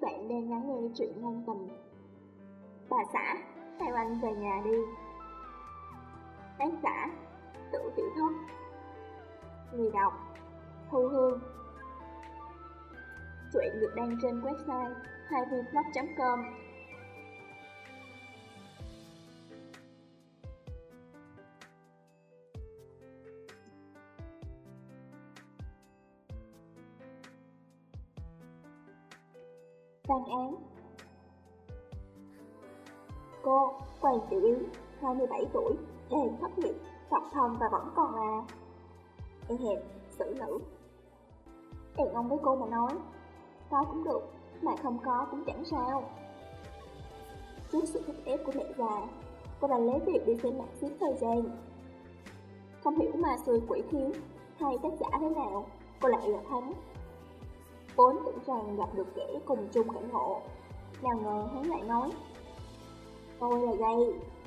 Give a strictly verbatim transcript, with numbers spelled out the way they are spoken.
bạn đang lắng nghe truyện ngôn tình. Bà xã, theo anh về nhà đi. Tác giả, Tử Tiểu Thất. Người đọc, Thu Hương. Truyện được đăng trên website hai v blog chấm com. Văn án. Cô, Quan Tiểu Yến, hai mươi bảy tuổi, đang thất nghiệp, độc thân và vẫn còn là e hẹp, xử nữ. Đàn ông với cô mà nói, có cũng được, mà không có cũng chẳng sao. Trước sự thúc ép của mẹ già, cô đành lấy việc đi xem mạng giết thời gian. Không hiểu mà xui quỷ khiến, hay tác giả thế nào, cô lại gặp hắn. Vốn tưởng rằng gặp được kẻ cùng chung cảnh ngộ, nào ngờ hắn lại nói: tôi là gay,